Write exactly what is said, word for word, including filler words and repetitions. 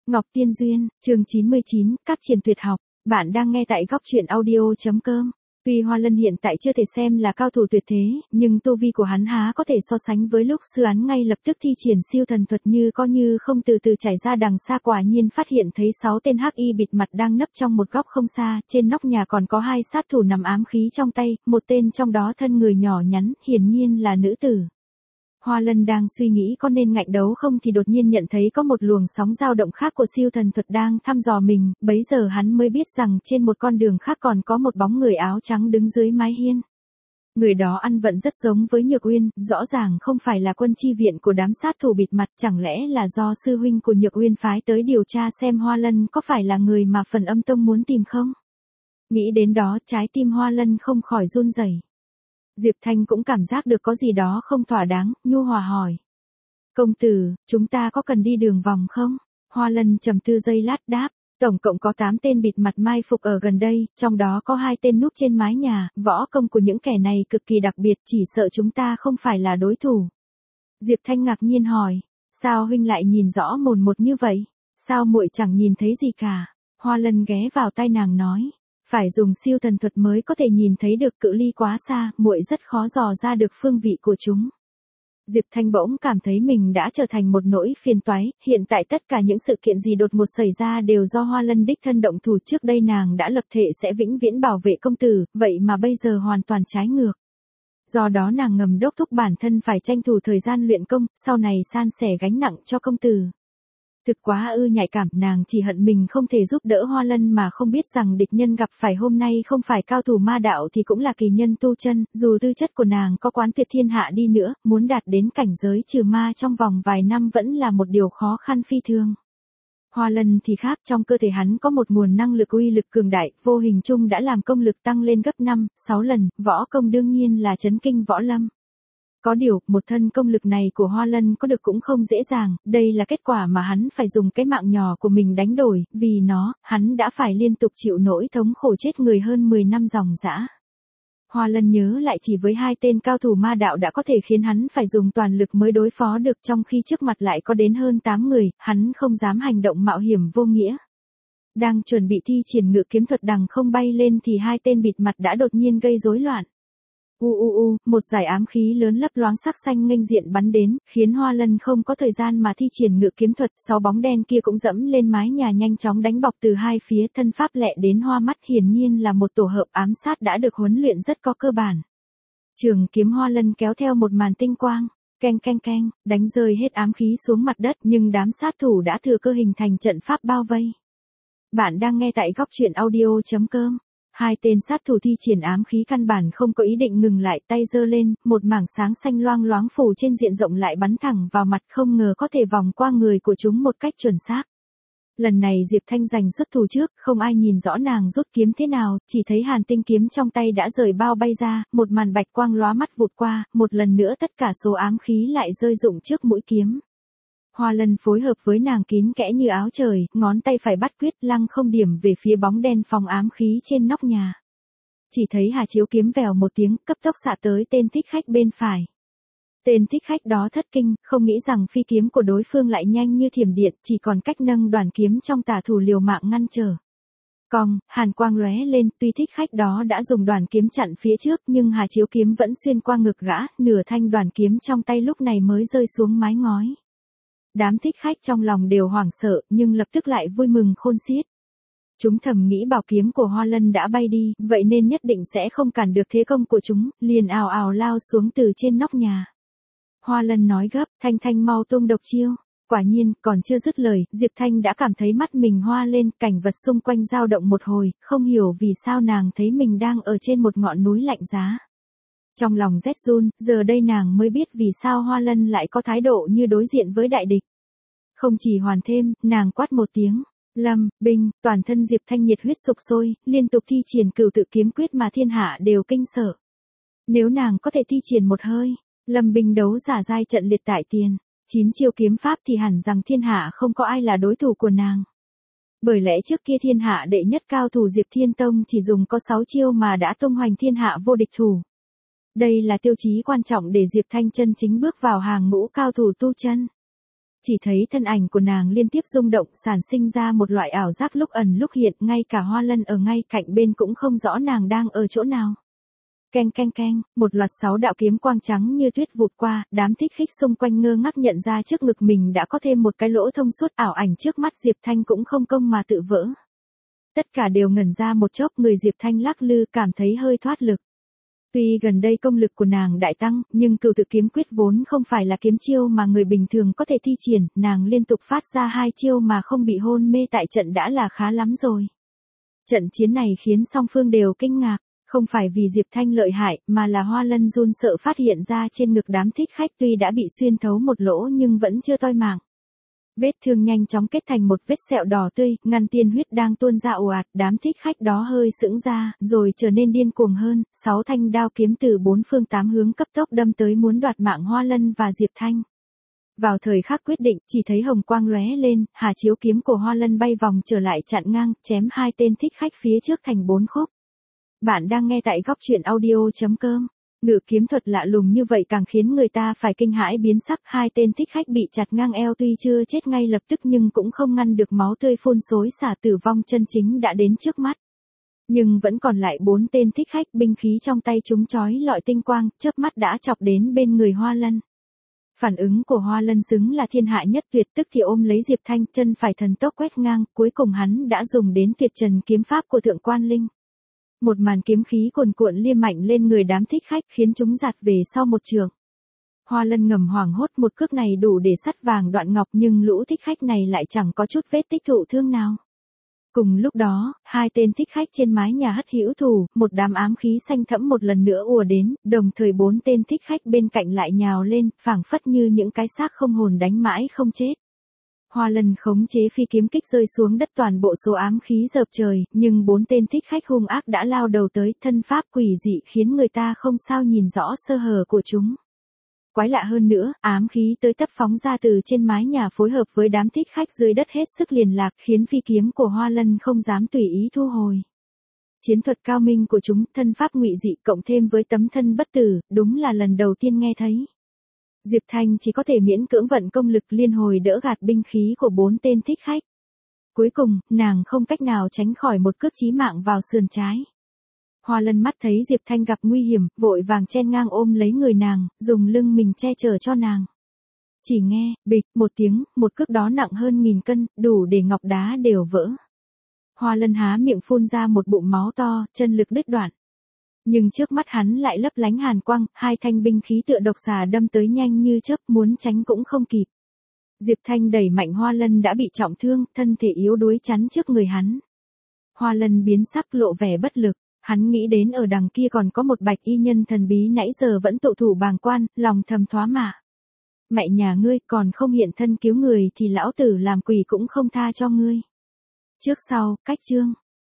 Ngọc Tiên Duyên, chương chín mươi chín, các triển tuyệt học. Bạn đang nghe tại góc truyện audio.com. Tuy Hoa Lân hiện tại chưa thể xem là cao thủ tuyệt thế, nhưng tu vi của hắn há có thể so sánh với lúc sư án ngay lập tức thi triển siêu thần thuật như có như không từ từ chảy ra đằng xa, quả nhiên phát hiện thấy sáu tên hắc y bịt mặt đang nấp trong một góc không xa, trên nóc nhà còn có hai sát thủ nằm ám khí trong tay, một tên trong đó thân người nhỏ nhắn, hiển nhiên là nữ tử. Hoa Lân đang suy nghĩ có nên ngạnh đấu không thì đột nhiên nhận thấy có một luồng sóng dao động khác của siêu thần thuật đang thăm dò mình, bấy giờ hắn mới biết rằng trên một con đường khác còn có một bóng người áo trắng đứng dưới mái hiên. Người đó ăn vận rất giống với Nhược Uyên, rõ ràng không phải là quân chi viện của đám sát thủ bịt mặt, chẳng lẽ là do sư huynh của Nhược Uyên phái tới điều tra xem Hoa Lân có phải là người mà Phần Âm Tông muốn tìm không? Nghĩ đến đó, trái tim Hoa Lân không khỏi run rẩy. Diệp Thanh cũng cảm giác được có gì đó không thỏa đáng, nhu hòa hỏi. Công tử, chúng ta có cần đi đường vòng không? Hoa Lân trầm tư giây lát đáp, tổng cộng có tám tên bịt mặt mai phục ở gần đây, trong đó có hai tên núp trên mái nhà, võ công của những kẻ này cực kỳ đặc biệt, chỉ sợ chúng ta không phải là đối thủ. Diệp Thanh ngạc nhiên hỏi, sao huynh lại nhìn rõ mồn một như vậy? Sao muội chẳng nhìn thấy gì cả? Hoa Lân ghé vào tai nàng nói. Phải dùng siêu thần thuật mới có thể nhìn thấy được, cự ly quá xa, muội rất khó dò ra được phương vị của chúng. Diệp Thanh bỗng cảm thấy mình đã trở thành một nỗi phiền toái, hiện tại tất cả những sự kiện gì đột ngột xảy ra đều do Hoa Lân đích thân động thủ, trước đây nàng đã lập thể sẽ vĩnh viễn bảo vệ công tử, vậy mà bây giờ hoàn toàn trái ngược. Do đó nàng ngầm đốc thúc bản thân phải tranh thủ thời gian luyện công, sau này san sẻ gánh nặng cho công tử. Thực quá ư nhạy cảm, nàng chỉ hận mình không thể giúp đỡ Hoa Lân mà không biết rằng địch nhân gặp phải hôm nay không phải cao thủ ma đạo thì cũng là kỳ nhân tu chân, dù tư chất của nàng có quán tuyệt thiên hạ đi nữa, muốn đạt đến cảnh giới trừ ma trong vòng vài năm vẫn là một điều khó khăn phi thường. Hoa Lân thì khác, trong cơ thể hắn có một nguồn năng lực uy lực cường đại, vô hình chung đã làm công lực tăng lên gấp năm, sáu lần, võ công đương nhiên là chấn kinh võ lâm. Có điều, một thân công lực này của Hoa Lân có được cũng không dễ dàng, đây là kết quả mà hắn phải dùng cái mạng nhỏ của mình đánh đổi, vì nó, hắn đã phải liên tục chịu nỗi thống khổ chết người hơn mười năm dòng dã. Hoa Lân nhớ lại chỉ với hai tên cao thủ ma đạo đã có thể khiến hắn phải dùng toàn lực mới đối phó được, trong khi trước mặt lại có đến hơn tám người, hắn không dám hành động mạo hiểm vô nghĩa. Đang chuẩn bị thi triển ngự kiếm thuật đằng không bay lên thì hai tên bịt mặt đã đột nhiên gây rối loạn. U u u, một dải ám khí lớn lấp loáng sắc xanh nghênh diện bắn đến, khiến Hoa Lân không có thời gian mà thi triển ngự kiếm thuật, sáu bóng đen kia cũng dẫm lên mái nhà nhanh chóng đánh bọc từ hai phía, thân pháp lẹ đến hoa mắt, hiển nhiên là một tổ hợp ám sát đã được huấn luyện rất có cơ bản. Trường kiếm Hoa Lân kéo theo một màn tinh quang, keng keng keng, đánh rơi hết ám khí xuống mặt đất, nhưng đám sát thủ đã thừa cơ hình thành trận pháp bao vây. Bạn đang nghe tại góc truyện audio.com. Hai tên sát thủ thi triển ám khí căn bản không có ý định ngừng lại, tay giơ lên, một mảng sáng xanh loang loáng phủ trên diện rộng lại bắn thẳng vào mặt, không ngờ có thể vòng qua người của chúng một cách chuẩn xác. Lần này Diệp Thanh giành xuất thủ trước, không ai nhìn rõ nàng rút kiếm thế nào, chỉ thấy hàn tinh kiếm trong tay đã rời bao bay ra, một màn bạch quang lóa mắt vụt qua, một lần nữa tất cả số ám khí lại rơi rụng trước mũi kiếm. Hoa Lân phối hợp với nàng kín kẽ như áo trời, ngón tay phải bắt quyết lăng không điểm về phía bóng đen phòng ám khí trên nóc nhà. Chỉ thấy Hà Chiếu kiếm vèo một tiếng, cấp tốc xạ tới tên thích khách bên phải. Tên thích khách đó thất kinh, không nghĩ rằng phi kiếm của đối phương lại nhanh như thiểm điện, chỉ còn cách nâng đoàn kiếm trong tà thủ liều mạng ngăn trở. Cong, hàn quang lóe lên, tuy thích khách đó đã dùng đoàn kiếm chặn phía trước, nhưng Hà Chiếu kiếm vẫn xuyên qua ngực gã, nửa thanh đoàn kiếm trong tay lúc này mới rơi xuống mái ngói. Đám thích khách trong lòng đều hoảng sợ, nhưng lập tức lại vui mừng khôn xiết. Chúng thầm nghĩ bảo kiếm của Hoa Lân đã bay đi, vậy nên nhất định sẽ không cản được thế công của chúng, liền ào ào lao xuống từ trên nóc nhà. Hoa Lân nói gấp, Thanh Thanh mau tung độc chiêu. Quả nhiên, còn chưa dứt lời, Diệp Thanh đã cảm thấy mắt mình hoa lên, cảnh vật xung quanh dao động một hồi, không hiểu vì sao nàng thấy mình đang ở trên một ngọn núi lạnh giá. Trong lòng rét run, giờ đây nàng mới biết vì sao Hoa Lân lại có thái độ như đối diện với đại địch. Không chỉ hoàn thêm, nàng quát một tiếng, Lâm, Binh, toàn thân Diệp Thanh nhiệt huyết sục sôi, liên tục thi triển cửu tự kiếm quyết mà thiên hạ đều kinh sợ. Nếu nàng có thể thi triển một hơi, Lâm Binh đấu giả giai trận liệt tại tiền, chín chiêu kiếm pháp thì hẳn rằng thiên hạ không có ai là đối thủ của nàng. Bởi lẽ trước kia thiên hạ đệ nhất cao thủ Diệp Thiên Tông chỉ dùng có sáu chiêu mà đã tung hoành thiên hạ vô địch thủ. Đây là tiêu chí quan trọng để Diệp Thanh chân chính bước vào hàng ngũ cao thủ tu chân. Chỉ thấy thân ảnh của nàng liên tiếp rung động, sản sinh ra một loại ảo giác lúc ẩn lúc hiện, ngay cả Hoa Lân ở ngay cạnh bên cũng không rõ nàng đang ở chỗ nào. Keng keng keng, một loạt sáu đạo kiếm quang trắng như tuyết vụt qua, đám thích khách xung quanh ngơ ngác nhận ra trước ngực mình đã có thêm một cái lỗ thông suốt, ảo ảnh trước mắt Diệp Thanh cũng không công mà tự vỡ. Tất cả đều ngẩn ra một chốc, người Diệp Thanh lắc lư cảm thấy hơi thoát lực. Tuy gần đây công lực của nàng đại tăng, nhưng cửu tự kiếm quyết vốn không phải là kiếm chiêu mà người bình thường có thể thi triển, nàng liên tục phát ra hai chiêu mà không bị hôn mê tại trận đã là khá lắm rồi. Trận chiến này khiến song phương đều kinh ngạc, không phải vì Diệp Thanh lợi hại, mà là Hoa Lân run sợ phát hiện ra trên ngực đám thích khách tuy đã bị xuyên thấu một lỗ nhưng vẫn chưa toi mạng. Vết thương nhanh chóng kết thành một vết sẹo đỏ tươi, ngăn tiên huyết đang tuôn ra ồ ạt, đám thích khách đó hơi sững ra, rồi trở nên điên cuồng hơn, sáu thanh đao kiếm từ bốn phương tám hướng cấp tốc đâm tới muốn đoạt mạng Hoa Lân và Diệp Thanh. Vào thời khắc quyết định, chỉ thấy hồng quang lóe lên, hà chiếu kiếm của Hoa Lân bay vòng trở lại chặn ngang, chém hai tên thích khách phía trước thành bốn khúc. Bạn đang nghe tại góc truyện audio chấm com. Ngự kiếm thuật lạ lùng như vậy càng khiến người ta phải kinh hãi biến sắc, hai tên thích khách bị chặt ngang eo tuy chưa chết ngay lập tức nhưng cũng không ngăn được máu tươi phun xối xả, tử vong chân chính đã đến trước mắt. Nhưng vẫn còn lại bốn tên thích khách, binh khí trong tay chúng chói lọi tinh quang, chớp mắt đã chọc đến bên người Hoa Lân. Phản ứng của Hoa Lân xứng là thiên hạ nhất tuyệt, tức thì ôm lấy Diệp Thanh, chân phải thần tốc quét ngang, cuối cùng hắn đã dùng đến tuyệt trần kiếm pháp của Thượng Quan Linh. Một màn kiếm khí cuồn cuộn liêm mạnh lên người đám thích khách khiến chúng giạt về sau một trường. Hoa Lân ngầm hoảng hốt, một cước này đủ để sắt vàng đoạn ngọc nhưng lũ thích khách này lại chẳng có chút vết tích thụ thương nào. Cùng lúc đó, hai tên thích khách trên mái nhà hất hữu thủ, một đám ám khí xanh thẫm một lần nữa ùa đến, đồng thời bốn tên thích khách bên cạnh lại nhào lên, phảng phất như những cái xác không hồn đánh mãi không chết. Hoa Lân khống chế phi kiếm kích rơi xuống đất, toàn bộ số ám khí dợp trời, nhưng bốn tên thích khách hung ác đã lao đầu tới, thân pháp quỷ dị khiến người ta không sao nhìn rõ sơ hở của chúng. Quái lạ hơn nữa, ám khí tới tấp phóng ra từ trên mái nhà phối hợp với đám thích khách dưới đất hết sức liền lạc, khiến phi kiếm của Hoa Lân không dám tùy ý thu hồi. Chiến thuật cao minh của chúng, thân pháp ngụy dị cộng thêm với tấm thân bất tử, đúng là lần đầu tiên nghe thấy. Diệp Thanh chỉ có thể miễn cưỡng vận công lực liên hồi đỡ gạt binh khí của bốn tên thích khách. Cuối cùng, nàng không cách nào tránh khỏi một cước chí mạng vào sườn trái. Hoa Lân mắt thấy Diệp Thanh gặp nguy hiểm, vội vàng chen ngang ôm lấy người nàng, dùng lưng mình che chở cho nàng. Chỉ nghe, bịch, một tiếng, một cước đó nặng hơn nghìn cân, đủ để ngọc đá đều vỡ. Hoa Lân há miệng phun ra một bụng máu to, chân lực đứt đoạn. Nhưng trước mắt hắn lại lấp lánh hàn quang, hai thanh binh khí tựa độc xà đâm tới nhanh như chớp, muốn tránh cũng không kịp. Diệp Thanh đẩy mạnh Hoa Lân đã bị trọng thương, thân thể yếu đuối chắn trước người hắn. Hoa Lân biến sắc lộ vẻ bất lực, hắn nghĩ đến ở đằng kia còn có một bạch y nhân thần bí nãy giờ vẫn tụ thủ bàng quan, lòng thầm thoá mạ. Mẹ nhà ngươi còn không hiện thân cứu người thì lão tử làm quỷ cũng không tha cho ngươi. Trước sau, cách chương.